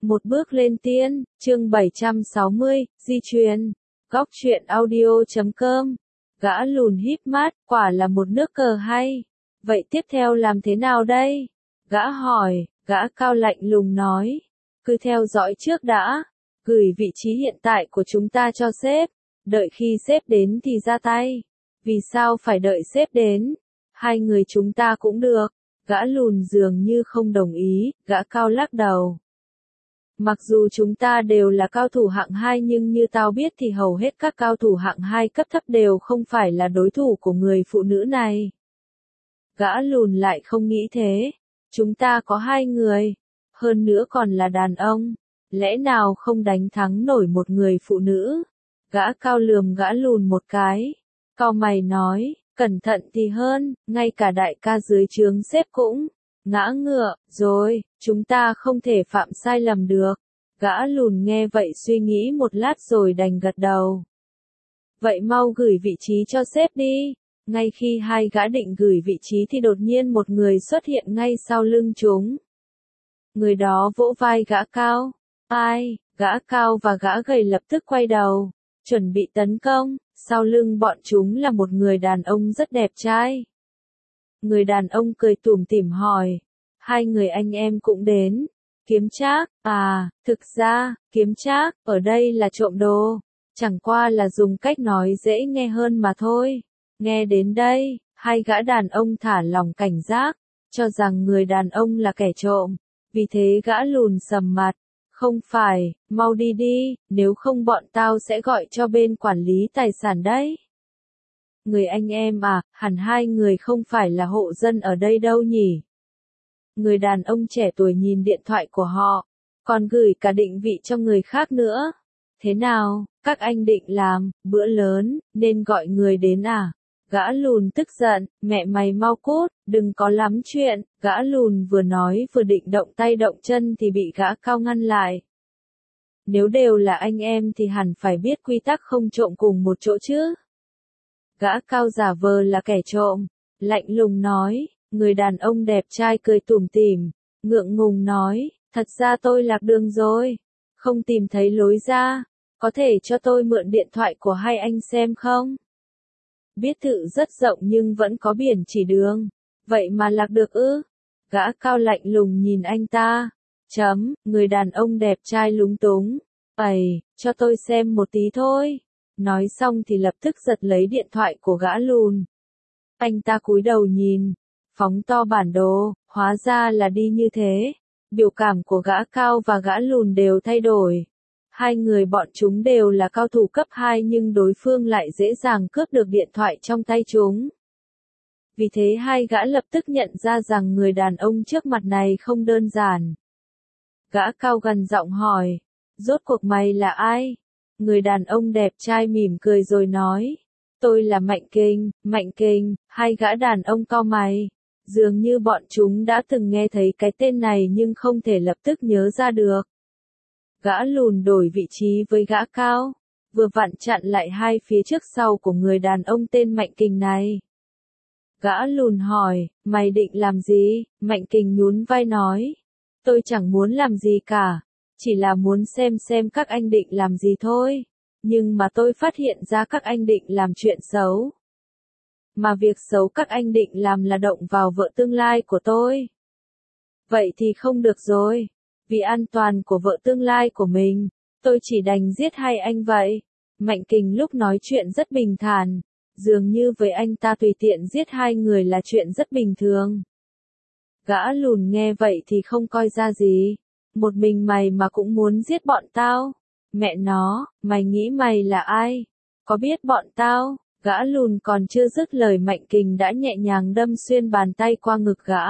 Một bước lên tiên, chương 760, di truyền. Góc truyện audio.com. Gã lùn híp mắt, quả là một nước cờ hay. Vậy tiếp theo làm thế nào đây? Gã hỏi, gã cao lạnh lùng nói. Cứ theo dõi trước đã. Gửi vị trí hiện tại của chúng ta cho sếp. Đợi khi sếp đến thì ra tay. Vì sao phải đợi sếp đến? Hai người chúng ta cũng được. Gã lùn dường như không đồng ý, gã cao lắc đầu. Mặc dù chúng ta đều là cao thủ hạng 2 nhưng như tao biết thì hầu hết các cao thủ hạng 2 cấp thấp đều không phải là đối thủ của người phụ nữ này. Gã lùn lại không nghĩ thế. Chúng ta có 2 người. Hơn nữa còn là đàn ông. Lẽ nào không đánh thắng nổi một người phụ nữ? Gã cao lườm gã lùn một cái. Cau mày nói, cẩn thận thì hơn, ngay cả đại ca dưới trướng sếp cũng ngã ngựa, rồi, chúng ta không thể phạm sai lầm được. Gã lùn nghe vậy suy nghĩ một lát rồi đành gật đầu. Vậy mau gửi vị trí cho sếp đi. Ngay khi hai gã định gửi vị trí thì đột nhiên một người xuất hiện ngay sau lưng chúng. Người đó vỗ vai gã cao. Ai? Gã cao và gã gầy lập tức quay đầu, chuẩn bị tấn công. Sau lưng bọn chúng là một người đàn ông rất đẹp trai. Người đàn ông cười tủm tỉm hỏi. Hai người anh em cũng đến. Kiếm trác, à, thực ra, kiếm trác, ở đây là trộm đồ. Chẳng qua là dùng cách nói dễ nghe hơn mà thôi. Nghe đến đây, hai gã đàn ông thả lòng cảnh giác, cho rằng người đàn ông là kẻ trộm. Vì thế gã lùn sầm mặt. Không phải, mau đi đi, nếu không bọn tao sẽ gọi cho bên quản lý tài sản đấy. Người anh em à, hẳn hai người không phải là hộ dân ở đây đâu nhỉ? Người đàn ông trẻ tuổi nhìn điện thoại của họ, còn gửi cả định vị cho người khác nữa. Thế nào, các anh định làm, bữa lớn, nên gọi người đến à? Gã lùn tức giận, mẹ mày mau cút, đừng có lắm chuyện. Gã lùn vừa nói vừa định động tay động chân thì bị gã cao ngăn lại. Nếu đều là anh em thì hẳn phải biết quy tắc không trộm cùng một chỗ chứ. Gã cao giả vờ là kẻ trộm, lạnh lùng nói. Người đàn ông đẹp trai cười tủm tỉm, ngượng ngùng nói, thật ra tôi lạc đường rồi, không tìm thấy lối ra, có thể cho tôi mượn điện thoại của hai anh xem không? Biết tự rất rộng nhưng vẫn có biển chỉ đường, vậy mà lạc được ư? Gã cao lạnh lùng nhìn anh ta. Người đàn ông đẹp trai lúng túng. Cho tôi xem một tí thôi. Nói xong thì lập tức giật lấy điện thoại của gã lùn. Anh ta cúi đầu nhìn, phóng to bản đồ, hóa ra là đi như thế. Biểu cảm của gã cao và gã lùn đều thay đổi. Hai người bọn chúng đều là cao thủ cấp 2 nhưng đối phương lại dễ dàng cướp được điện thoại trong tay chúng. Vì thế hai gã lập tức nhận ra rằng người đàn ông trước mặt này không đơn giản. Gã cao gần giọng hỏi, rốt cuộc mày là ai? Người đàn ông đẹp trai mỉm cười rồi nói, tôi là Mạnh Kình. Hai gã đàn ông cau mày. Dường như bọn chúng đã từng nghe thấy cái tên này nhưng không thể lập tức nhớ ra được. Gã lùn đổi vị trí với gã cao, vừa vặn chặn lại hai phía trước sau của người đàn ông tên Mạnh Kình này. Gã lùn hỏi, mày định làm gì? Mạnh Kình nhún vai nói, tôi chẳng muốn làm gì cả, chỉ là muốn xem các anh định làm gì thôi. Nhưng mà tôi phát hiện ra các anh định làm chuyện xấu. Mà việc xấu các anh định làm là động vào vợ tương lai của tôi. Vậy thì không được rồi. Vì an toàn của vợ tương lai của mình, tôi chỉ đành giết hai anh vậy. Mạnh Kình lúc nói chuyện rất bình thản. Dường như với anh ta tùy tiện giết hai người là chuyện rất bình thường. Gã lùn nghe vậy thì không coi ra gì. Một mình mày mà cũng muốn giết bọn tao? Mẹ nó, mày nghĩ mày là ai? Có biết bọn tao? Gã lùn còn chưa dứt lời Mạnh Kình đã nhẹ nhàng đâm xuyên bàn tay qua ngực gã.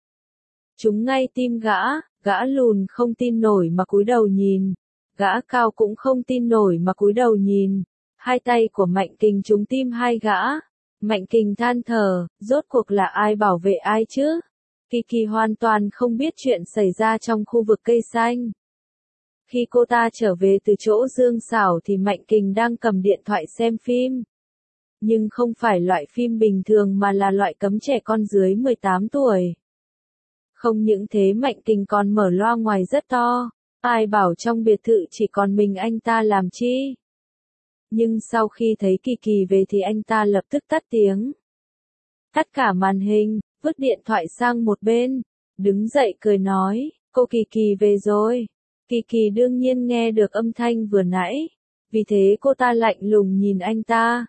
Trúng ngay tim gã lùn không tin nổi mà cúi đầu nhìn. Gã cao cũng không tin nổi mà cúi đầu nhìn. Hai tay của Mạnh Kình trúng tim hai gã. Mạnh Kình than thở, rốt cuộc là ai bảo vệ ai chứ? Kiki hoàn toàn không biết chuyện xảy ra trong khu vực cây xanh. Khi cô ta trở về từ chỗ Dương Xảo thì Mạnh Kình đang cầm điện thoại xem phim. Nhưng không phải loại phim bình thường mà là loại cấm trẻ con dưới 18 tuổi. Không những thế Mạnh Kình còn mở loa ngoài rất to. Ai bảo trong biệt thự chỉ còn mình anh ta làm chi? Nhưng sau khi thấy Kỳ Kỳ về thì anh ta lập tức tắt tiếng. Tắt cả màn hình, vứt điện thoại sang một bên, đứng dậy cười nói, cô Kỳ Kỳ về rồi. Kỳ Kỳ đương nhiên nghe được âm thanh vừa nãy, vì thế cô ta lạnh lùng nhìn anh ta.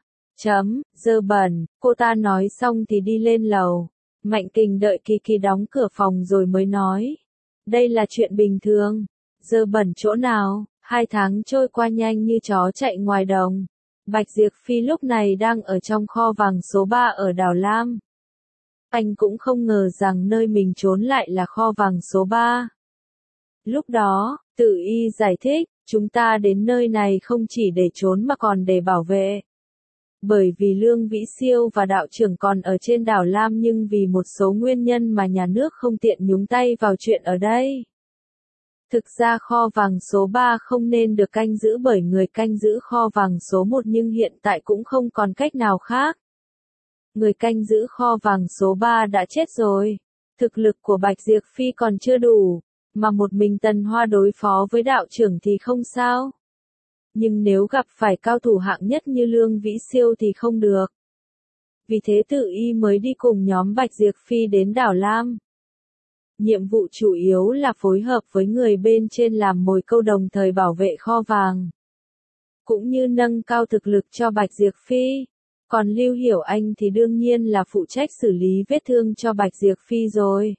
Dơ bẩn, cô ta nói xong thì đi lên lầu. Mạnh Kình đợi Kỳ Kỳ đóng cửa phòng rồi mới nói. Đây là chuyện bình thường. Dơ bẩn chỗ nào? 2 tháng trôi qua nhanh như chó chạy ngoài đồng. Bạch Diệp Phi lúc này đang ở trong kho vàng số 3 ở Đào Lam. Anh cũng không ngờ rằng nơi mình trốn lại là kho vàng số 3. Lúc đó, Tử Y giải thích, chúng ta đến nơi này không chỉ để trốn mà còn để bảo vệ. Bởi vì Lương Vĩ Siêu và đạo trưởng còn ở trên đảo Lam nhưng vì một số nguyên nhân mà nhà nước không tiện nhúng tay vào chuyện ở đây. Thực ra kho vàng số 3 không nên được canh giữ bởi người canh giữ kho vàng số 1 nhưng hiện tại cũng không còn cách nào khác. Người canh giữ kho vàng số 3 đã chết rồi. Thực lực của Bạch Diệp Phi còn chưa đủ, mà một mình Tần Hoa đối phó với đạo trưởng thì không sao. Nhưng nếu gặp phải cao thủ hạng nhất như Lương Vĩ Siêu thì không được. Vì thế Tử Y mới đi cùng nhóm Bạch Diệp Phi đến đảo Lam. Nhiệm vụ chủ yếu là phối hợp với người bên trên làm mồi câu đồng thời bảo vệ kho vàng. Cũng như nâng cao thực lực cho Bạch Diệp Phi. Còn Lưu Hiểu Anh thì đương nhiên là phụ trách xử lý vết thương cho Bạch Diệp Phi rồi.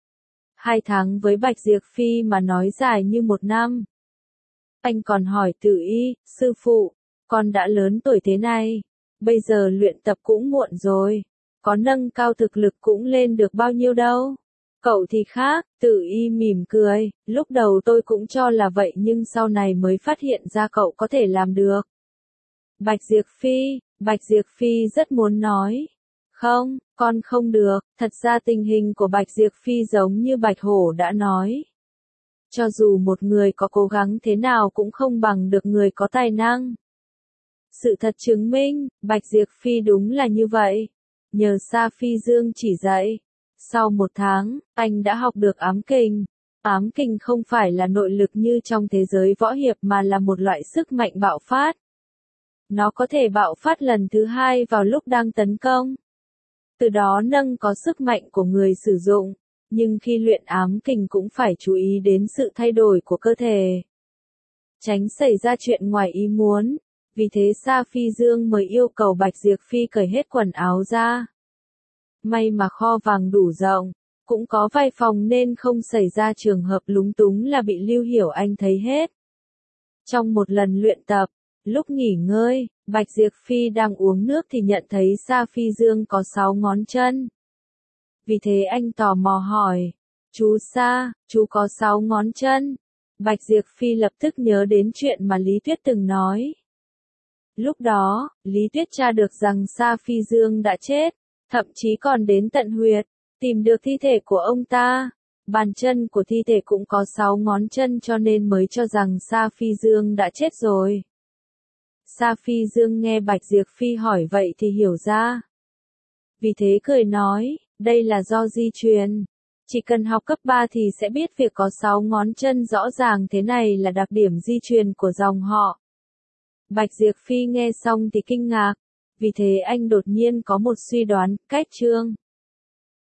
2 tháng với Bạch Diệp Phi mà nói dài như 1 năm. Anh còn hỏi Tử Y, sư phụ, con đã lớn tuổi thế này, bây giờ luyện tập cũng muộn rồi, có nâng cao thực lực cũng lên được bao nhiêu đâu. Cậu thì khác, Tử Y mỉm cười, lúc đầu tôi cũng cho là vậy nhưng sau này mới phát hiện ra cậu có thể làm được. Bạch Diệp Phi rất muốn nói. Không, con không được, thật ra tình hình của Bạch Diệp Phi giống như Bạch Hổ đã nói. Cho dù một người có cố gắng thế nào cũng không bằng được người có tài năng. Sự thật chứng minh, Bạch Diệp Phi đúng là như vậy. Nhờ Sa Phi Dương chỉ dạy. Sau 1 tháng, anh đã học được ám kình. Ám kình không phải là nội lực như trong thế giới võ hiệp mà là một loại sức mạnh bạo phát. Nó có thể bạo phát lần thứ 2 vào lúc đang tấn công. Từ đó nâng có sức mạnh của người sử dụng. Nhưng khi luyện ám kình cũng phải chú ý đến sự thay đổi của cơ thể. Tránh xảy ra chuyện ngoài ý muốn. Vì thế Sa Phi Dương mới yêu cầu Bạch Diệp Phi cởi hết quần áo ra. May mà kho vàng đủ rộng, cũng có vài phòng nên không xảy ra trường hợp lúng túng là bị Lưu Hiểu Anh thấy hết. Trong một lần luyện tập, lúc nghỉ ngơi, Bạch Diệp Phi đang uống nước thì nhận thấy Sa Phi Dương có 6 ngón chân. Vì thế anh tò mò hỏi, chú Sa, chú có 6 ngón chân. Bạch Diệp Phi lập tức nhớ đến chuyện mà Lý Tuyết từng nói. Lúc đó, Lý Tuyết tra được rằng Sa Phi Dương đã chết, thậm chí còn đến tận huyệt, tìm được thi thể của ông ta. Bàn chân của thi thể cũng có 6 ngón chân cho nên mới cho rằng Sa Phi Dương đã chết rồi. Sa Phi Dương nghe Bạch Diệp Phi hỏi vậy thì hiểu ra. Vì thế cười nói, đây là do di truyền. Chỉ cần học cấp 3 thì sẽ biết việc có 6 ngón chân rõ ràng thế này là đặc điểm di truyền của dòng họ. Bạch Diệp Phi nghe xong thì kinh ngạc. Vì thế anh đột nhiên có một suy đoán, cách chương